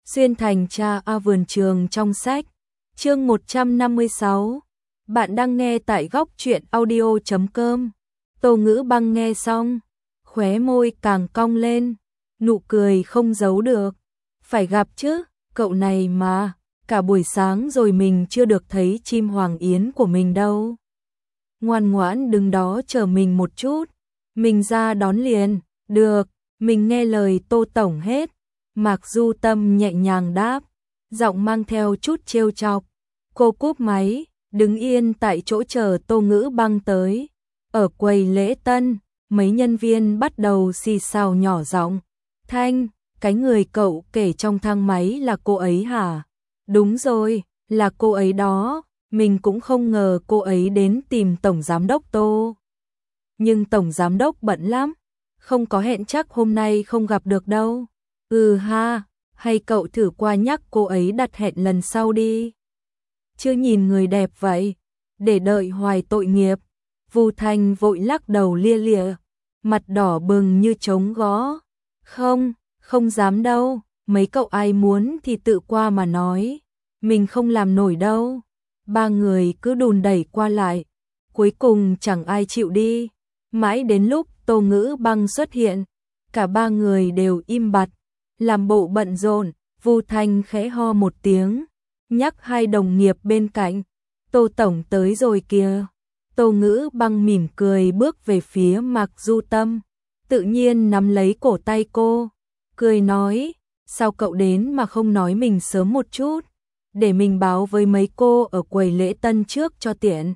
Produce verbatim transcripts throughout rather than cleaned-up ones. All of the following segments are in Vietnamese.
Xuyên thành cha A vườn trường trong sách. Chương một trăm năm mươi sáu. Bạn đang nghe tại góc truyện audio chấm com. Tô Ngữ Băng nghe xong, khóe môi càng cong lên, nụ cười không giấu được. Phải gặp chứ, cậu này mà, cả buổi sáng rồi mình chưa được thấy chim hoàng yến của mình đâu. Ngoan ngoãn đứng đó chờ mình một chút, mình ra đón liền. Được, mình nghe lời Tô Tổng hết. Mạc Du Tâm nhẹ nhàng đáp, giọng mang theo chút trêu chọc. Cô cúp máy, đứng yên tại chỗ chờ Tô Ngữ Băng tới. Ở quầy lễ tân, mấy nhân viên bắt đầu xì xào nhỏ giọng. Thanh, cái người cậu kể trong thang máy là cô ấy hả? Đúng rồi, là cô ấy đó. Mình cũng không ngờ cô ấy đến tìm Tổng Giám đốc Tô. Nhưng Tổng Giám đốc bận lắm, không có hẹn, chắc hôm nay không gặp được đâu. Ừ ha, hay cậu thử qua nhắc cô ấy đặt hẹn lần sau đi. Chưa nhìn người đẹp vậy, để đợi hoài tội nghiệp. Vu Thanh vội lắc đầu lia lịa, mặt đỏ bừng như trống gõ. Không, không dám đâu, mấy cậu ai muốn thì tự qua mà nói. Mình không làm nổi đâu. Ba người cứ đùn đẩy qua lại, cuối cùng chẳng ai chịu đi. Mãi đến lúc Tô Ngữ Băng xuất hiện, cả ba người đều im bặt, làm bộ bận rộn. Vu Thanh khẽ ho một tiếng, nhắc hai đồng nghiệp bên cạnh, Tô Tổng tới rồi kìa. Tô Ngữ Băng mỉm cười bước về phía Mạc Du Tâm, tự nhiên nắm lấy cổ tay cô, cười nói, sao cậu đến mà không nói mình sớm một chút, để mình báo với mấy cô ở quầy lễ tân trước cho tiện.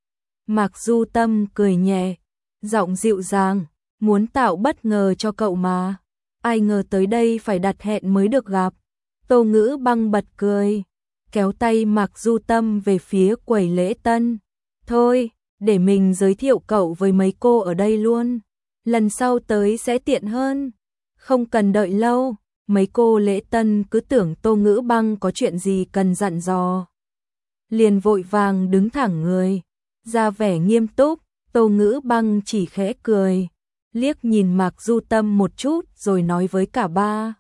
Mạc Du Tâm cười nhẹ, giọng dịu dàng, muốn tạo bất ngờ cho cậu mà. Ai ngờ tới đây phải đặt hẹn mới được gặp. Tô Ngữ Băng bật cười, kéo tay Mạc Du Tâm về phía quầy lễ tân. Thôi, để mình giới thiệu cậu với mấy cô ở đây luôn. Lần sau tới sẽ tiện hơn. Không cần đợi lâu, mấy cô lễ tân cứ tưởng Tô Ngữ Băng có chuyện gì cần dặn dò. Liền vội vàng đứng thẳng người, ra vẻ nghiêm túc. Tô Ngữ Băng chỉ khẽ cười, liếc nhìn Mạc Du Tâm một chút rồi nói với cả ba.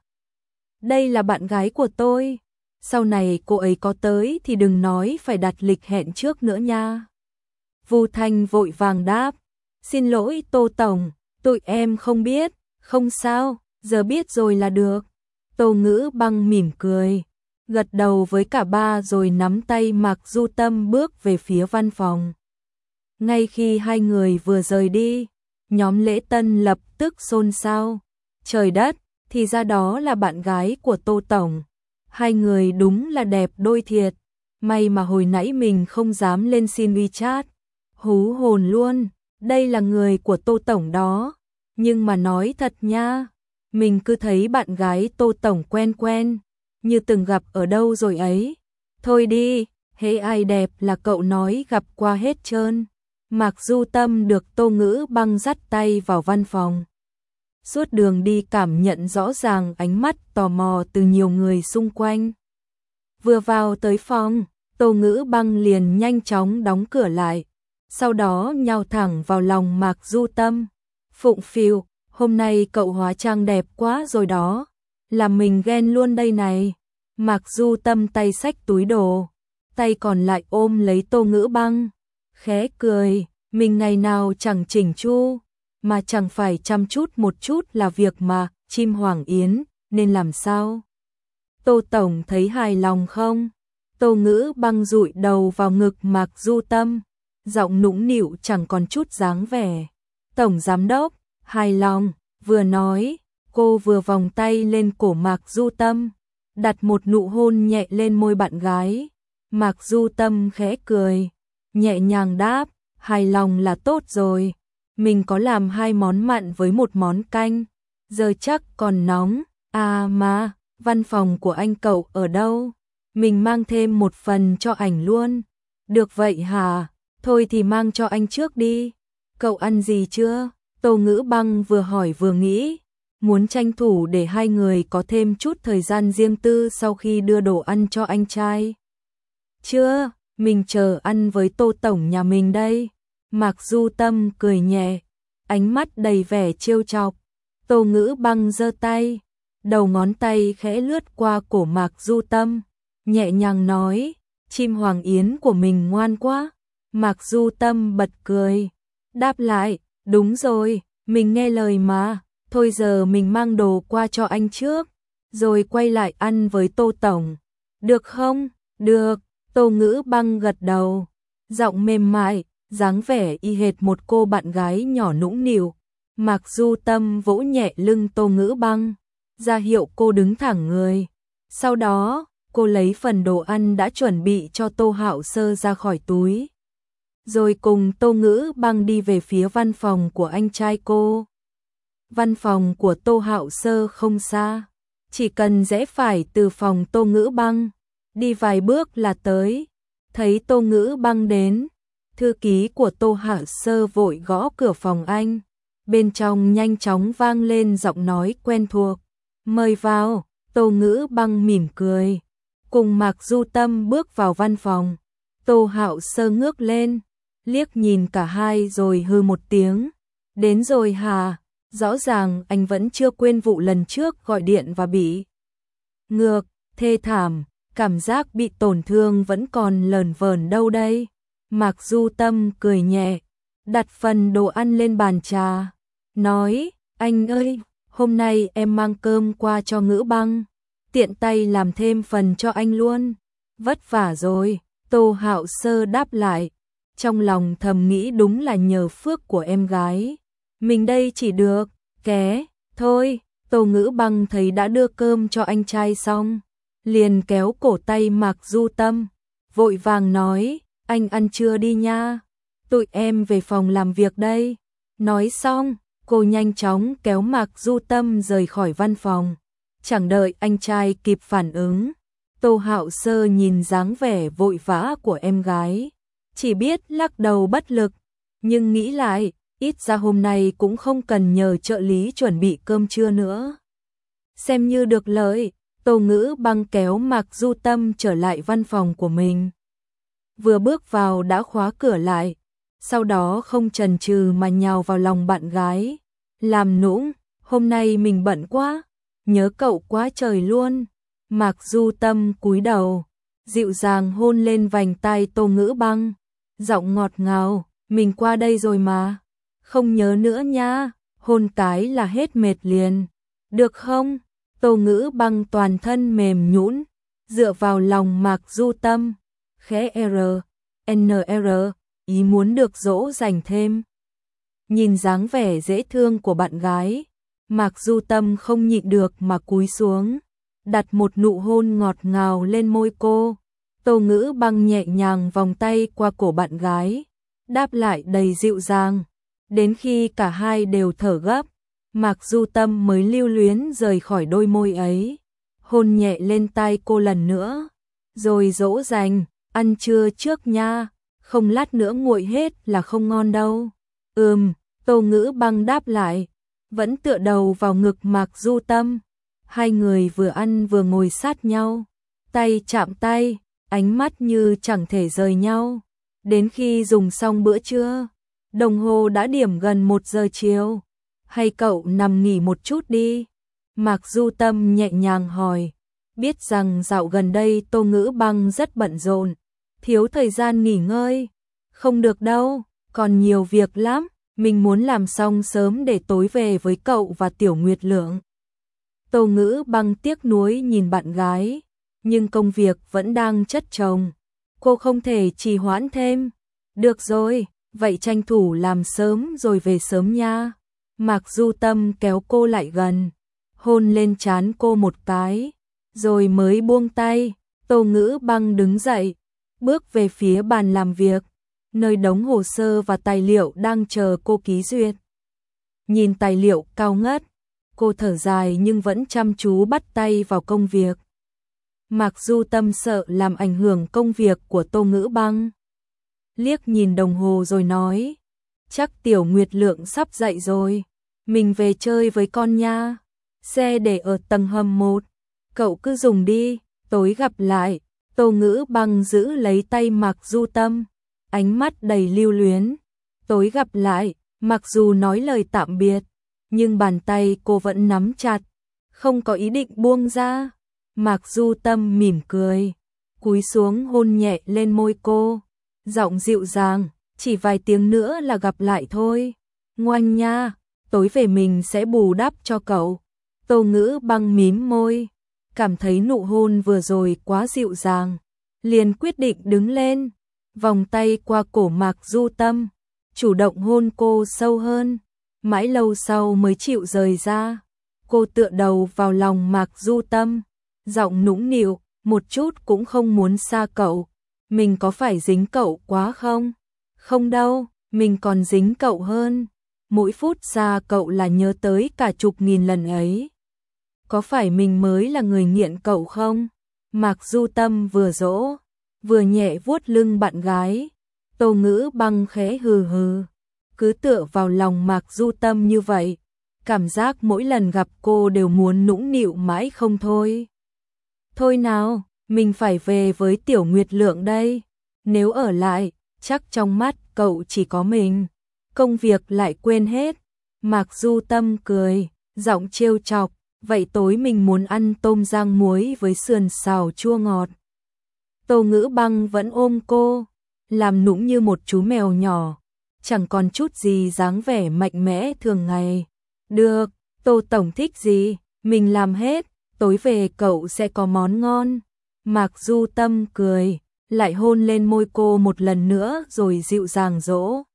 Đây là bạn gái của tôi, sau này cô ấy có tới thì đừng nói phải đặt lịch hẹn trước nữa nha. Vu Thanh vội vàng đáp, xin lỗi Tô Tổng, tụi em không biết. Không sao, giờ biết rồi là được. Tô Ngữ Băng mỉm cười, gật đầu với cả ba rồi nắm tay Mạc Du Tâm bước về phía văn phòng. Ngay khi hai người vừa rời đi, nhóm lễ tân lập tức xôn xao. Trời đất, thì ra đó là bạn gái của Tô Tổng. Hai người đúng là đẹp đôi thiệt. May mà hồi nãy mình không dám lên xin WeChat. Hú hồn luôn, đây là người của Tô Tổng đó. Nhưng mà nói thật nha, mình cứ thấy bạn gái Tô Tổng quen quen, như từng gặp ở đâu rồi ấy. Thôi đi, hễ ai đẹp là cậu nói gặp qua hết trơn. Mạc Du Tâm được Tô Ngữ Băng dắt tay vào văn phòng. Suốt đường đi cảm nhận rõ ràng ánh mắt tò mò từ nhiều người xung quanh. Vừa vào tới phòng, Tô Ngữ Băng liền nhanh chóng đóng cửa lại, sau đó nhào thẳng vào lòng Mạc Du Tâm. Phụng phịu, hôm nay cậu hóa trang đẹp quá rồi đó, làm mình ghen luôn đây này. Mạc Du Tâm tay xách túi đồ, tay còn lại ôm lấy Tô Ngữ Băng, khẽ cười, mình ngày nào chẳng chỉnh chu, mà chẳng phải chăm chút một chút là việc mà, chim hoàng yến, nên làm sao? Tô Tổng thấy hài lòng không? Tô Ngữ Băng dụi đầu vào ngực Mạc Du Tâm, giọng nũng nịu chẳng còn chút dáng vẻ. Tổng Giám đốc, hài lòng, vừa nói, cô vừa vòng tay lên cổ Mạc Du Tâm, đặt một nụ hôn nhẹ lên môi bạn gái. Mạc Du Tâm khẽ cười, nhẹ nhàng đáp, hài lòng là tốt rồi. Mình có làm hai món mặn với một món canh, giờ chắc còn nóng. À mà, văn phòng của anh cậu ở đâu? Mình mang thêm một phần cho ảnh luôn. Được vậy hả? Thôi thì mang cho anh trước đi. Cậu ăn gì chưa? Tô Ngữ Băng vừa hỏi vừa nghĩ, muốn tranh thủ để hai người có thêm chút thời gian riêng tư sau khi đưa đồ ăn cho anh trai. Chưa, mình chờ ăn với Tô Tổng nhà mình đây. Mạc Du Tâm cười nhẹ, ánh mắt đầy vẻ trêu chọc. Tô Ngữ Băng giơ tay, đầu ngón tay khẽ lướt qua cổ Mạc Du Tâm, nhẹ nhàng nói, chim hoàng yến của mình ngoan quá. Mạc Du Tâm bật cười, đáp lại, đúng rồi, mình nghe lời mà, thôi giờ mình mang đồ qua cho anh trước, rồi quay lại ăn với Tô Tổng. Được không? Được, Tô Ngữ Băng gật đầu, giọng mềm mại, dáng vẻ y hệt một cô bạn gái nhỏ nũng nịu. Mạc Du Tâm vỗ nhẹ lưng Tô Ngữ Băng, ra hiệu cô đứng thẳng người. Sau đó, cô lấy phần đồ ăn đã chuẩn bị cho Tô Hạo Sơ ra khỏi túi, rồi cùng Tô Ngữ Băng đi về phía văn phòng của anh trai cô. Văn phòng của Tô Hạo Sơ không xa, chỉ cần rẽ phải từ phòng Tô Ngữ Băng, đi vài bước là tới. Thấy Tô Ngữ Băng đến, thư ký của Tô Hạo Sơ vội gõ cửa phòng anh. Bên trong nhanh chóng vang lên giọng nói quen thuộc, mời vào. Tô Ngữ Băng mỉm cười, cùng Mạc Du Tâm bước vào văn phòng. Tô Hạo Sơ ngước lên, liếc nhìn cả hai rồi hừ một tiếng, đến rồi hả? Rõ ràng anh vẫn chưa quên vụ lần trước gọi điện và bị ngược, thê thảm, cảm giác bị tổn thương vẫn còn lờn vờn đâu đây. Mạc Du Tâm cười nhẹ, đặt phần đồ ăn lên bàn trà, nói, anh ơi, hôm nay em mang cơm qua cho Ngữ Băng, tiện tay làm thêm phần cho anh luôn. Vất vả rồi, Tô Hạo Sơ đáp lại, trong lòng thầm nghĩ đúng là nhờ phước của em gái. Mình đây chỉ được, ké, thôi. Tô Ngữ Băng thấy đã đưa cơm cho anh trai xong, liền kéo cổ tay Mạc Du Tâm, vội vàng nói, anh ăn trưa đi nha, tụi em về phòng làm việc đây. Nói xong, cô nhanh chóng kéo Mạc Du Tâm rời khỏi văn phòng. Chẳng đợi anh trai kịp phản ứng, Tô Hạo Sơ nhìn dáng vẻ vội vã của em gái, chỉ biết lắc đầu bất lực, nhưng nghĩ lại, ít ra hôm nay cũng không cần nhờ trợ lý chuẩn bị cơm trưa nữa. Xem như được lợi, Tô Ngữ Băng kéo Mạc Du Tâm trở lại văn phòng của mình. Vừa bước vào đã khóa cửa lại, sau đó không chần chừ mà nhào vào lòng bạn gái, làm nũng, hôm nay mình bận quá, nhớ cậu quá trời luôn. Mạc Du Tâm cúi đầu, dịu dàng hôn lên vành tai Tô Ngữ Băng, giọng ngọt ngào, mình qua đây rồi mà, không nhớ nữa nha, hôn cái là hết mệt liền, được không? Tô Ngữ Băng toàn thân mềm nhũn, dựa vào lòng Mạc Du Tâm, khẽ R, N R, ý muốn được dỗ dành thêm. Nhìn dáng vẻ dễ thương của bạn gái, Mạc Du Tâm không nhịn được mà cúi xuống, đặt một nụ hôn ngọt ngào lên môi cô. Tô Ngữ Băng nhẹ nhàng vòng tay qua cổ bạn gái, đáp lại đầy dịu dàng, đến khi cả hai đều thở gấp, Mạc Du Tâm mới lưu luyến rời khỏi đôi môi ấy, hôn nhẹ lên tai cô lần nữa, rồi dỗ dành, ăn trưa trước nha, không lát nữa nguội hết là không ngon đâu. Ừm, Tô Ngữ Băng đáp lại, vẫn tựa đầu vào ngực Mạc Du Tâm. Hai người vừa ăn vừa ngồi sát nhau, tay chạm tay, ánh mắt như chẳng thể rời nhau. Đến khi dùng xong bữa trưa, đồng hồ đã điểm gần một giờ chiều. Hay cậu nằm nghỉ một chút đi? Mạc Du Tâm nhẹ nhàng hỏi, biết rằng dạo gần đây Tô Ngữ Băng rất bận rộn, thiếu thời gian nghỉ ngơi. Không được đâu, còn nhiều việc lắm, mình muốn làm xong sớm để tối về với cậu và Tiểu Nguyệt Lượng. Tô Ngữ Băng tiếc nuối nhìn bạn gái, nhưng công việc vẫn đang chất chồng, cô không thể trì hoãn thêm. Được rồi, vậy tranh thủ làm sớm rồi về sớm nha. Mạc Du Tâm kéo cô lại gần, hôn lên trán cô một cái, rồi mới buông tay. Tô Ngữ Băng đứng dậy, bước về phía bàn làm việc, nơi đống hồ sơ và tài liệu đang chờ cô ký duyệt. Nhìn tài liệu cao ngất, cô thở dài nhưng vẫn chăm chú bắt tay vào công việc. Mạc Du Tâm sợ làm ảnh hưởng công việc của Tô Ngữ Băng, liếc nhìn đồng hồ rồi nói, chắc Tiểu Nguyệt Lượng sắp dậy rồi, mình về chơi với con nha, xe để ở tầng hầm một, cậu cứ dùng đi, tối gặp lại. Tô Ngữ Băng giữ lấy tay Mạc Du Tâm, ánh mắt đầy lưu luyến. Tối gặp lại, mặc dù nói lời tạm biệt, nhưng bàn tay cô vẫn nắm chặt, không có ý định buông ra. Mạc Du Tâm mỉm cười, cúi xuống hôn nhẹ lên môi cô, giọng dịu dàng, chỉ vài tiếng nữa là gặp lại thôi. Ngoan nha, tối về mình sẽ bù đắp cho cậu. Tô Ngữ Băng mím môi, cảm thấy nụ hôn vừa rồi quá dịu dàng, liền quyết định đứng lên, vòng tay qua cổ Mạc Du Tâm, chủ động hôn cô sâu hơn, mãi lâu sau mới chịu rời ra. Cô tựa đầu vào lòng Mạc Du Tâm, giọng nũng nịu, một chút cũng không muốn xa cậu. Mình có phải dính cậu quá không? Không đâu, mình còn dính cậu hơn. Mỗi phút xa cậu là nhớ tới cả chục nghìn lần ấy. Có phải mình mới là người nghiện cậu không? Mạc Du Tâm vừa dỗ, vừa nhẹ vuốt lưng bạn gái. Tô Ngữ Băng khẽ hừ hừ, cứ tựa vào lòng Mạc Du Tâm như vậy, cảm giác mỗi lần gặp cô đều muốn nũng nịu mãi không thôi. Thôi nào, mình phải về với Tiểu Nguyệt Lượng đây. Nếu ở lại, chắc trong mắt cậu chỉ có mình. Công việc lại quên hết. Mạc Du Tâm cười, giọng trêu chọc. Vậy tối mình muốn ăn tôm rang muối với sườn xào chua ngọt. Tô Ngữ Băng vẫn ôm cô, làm nũng như một chú mèo nhỏ, chẳng còn chút gì dáng vẻ mạnh mẽ thường ngày. Được, Tô Tổng thích gì, mình làm hết, tối về cậu sẽ có món ngon. Mạc Du Tâm cười, lại hôn lên môi cô một lần nữa rồi dịu dàng dỗ.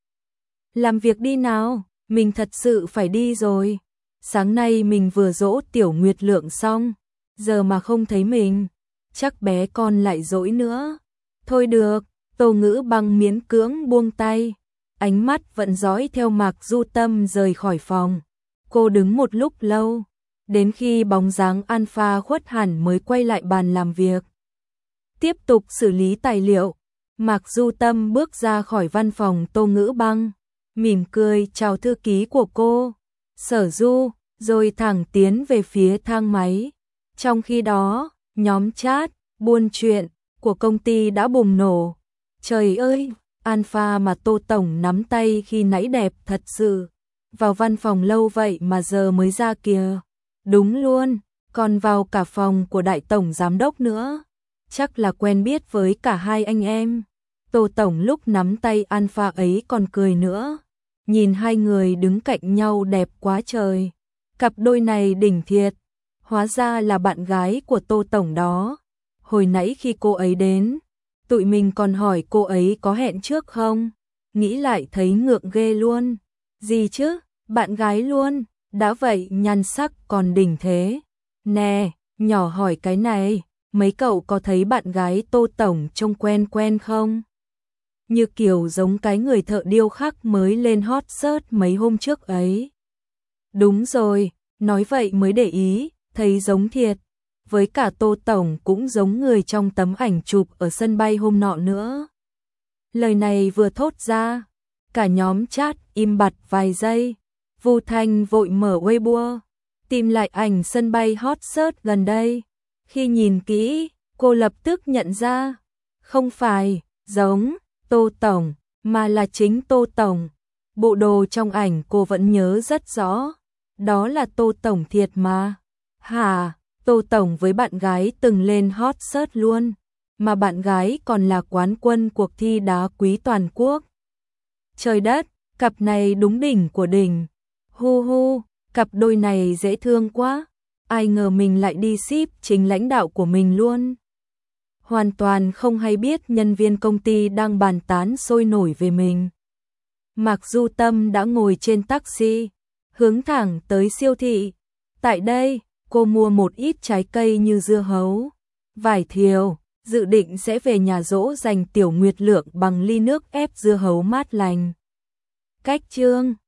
Làm việc đi nào, mình thật sự phải đi rồi. Sáng nay mình vừa dỗ Tiểu Nguyệt Lượng xong, giờ mà không thấy mình, chắc bé con lại dỗi nữa. Thôi được, Tô Ngữ Băng miễn cưỡng buông tay, ánh mắt vẫn dõi theo Mạc Du Tâm rời khỏi phòng. Cô đứng một lúc lâu, đến khi bóng dáng Alpha khuất hẳn mới quay lại bàn làm việc. Tiếp tục xử lý tài liệu, Mạc Du Tâm bước ra khỏi văn phòng Tô Ngữ Băng, mỉm cười chào thư ký của cô, Sở Du, rồi thẳng tiến về phía thang máy. Trong khi đó, nhóm chat, buôn chuyện của công ty đã bùng nổ. Trời ơi, Alpha mà Tô Tổng nắm tay khi nãy đẹp thật sự. Vào văn phòng lâu vậy mà giờ mới ra kìa. Đúng luôn, còn vào cả phòng của Đại Tổng Giám Đốc nữa. Chắc là quen biết với cả hai anh em. Tô Tổng lúc nắm tay Alpha ấy còn cười nữa. Nhìn hai người đứng cạnh nhau đẹp quá trời. Cặp đôi này đỉnh thiệt. Hóa ra là bạn gái của Tô Tổng đó. Hồi nãy khi cô ấy đến, tụi mình còn hỏi cô ấy có hẹn trước không. Nghĩ lại thấy ngượng ghê luôn. Gì chứ, bạn gái luôn, đã vậy nhan sắc còn đỉnh thế. Nè, nhỏ hỏi cái này, mấy cậu có thấy bạn gái Tô Tổng trông quen quen không? Như kiểu giống cái người thợ điêu khắc mới lên hot search mấy hôm trước ấy. Đúng rồi, nói vậy mới để ý, thấy giống thiệt. Với cả Tô Tổng cũng giống người trong tấm ảnh chụp ở sân bay hôm nọ nữa. Lời này vừa thốt ra, cả nhóm chat im bặt vài giây. Vu Thanh vội mở Weibo, tìm lại ảnh sân bay hot search gần đây. Khi nhìn kỹ, cô lập tức nhận ra, không phải giống Tô Tổng, mà là chính Tô Tổng. Bộ đồ trong ảnh cô vẫn nhớ rất rõ, đó là Tô Tổng thiệt mà. Hả, Tô Tổng với bạn gái từng lên hot search luôn, mà bạn gái còn là quán quân cuộc thi đá quý toàn quốc. Trời đất, cặp này đúng đỉnh của đỉnh. Hu hu, cặp đôi này dễ thương quá. Ai ngờ mình lại đi ship chính lãnh đạo của mình luôn. Hoàn toàn không hay biết nhân viên công ty đang bàn tán sôi nổi về mình. Mạc Du Tâm đã ngồi trên taxi, hướng thẳng tới siêu thị. Tại đây, cô mua một ít trái cây như dưa hấu, vải thiều, dự định sẽ về nhà dỗ dành Tiểu Nguyệt Lượng bằng ly nước ép dưa hấu mát lành. Cách chương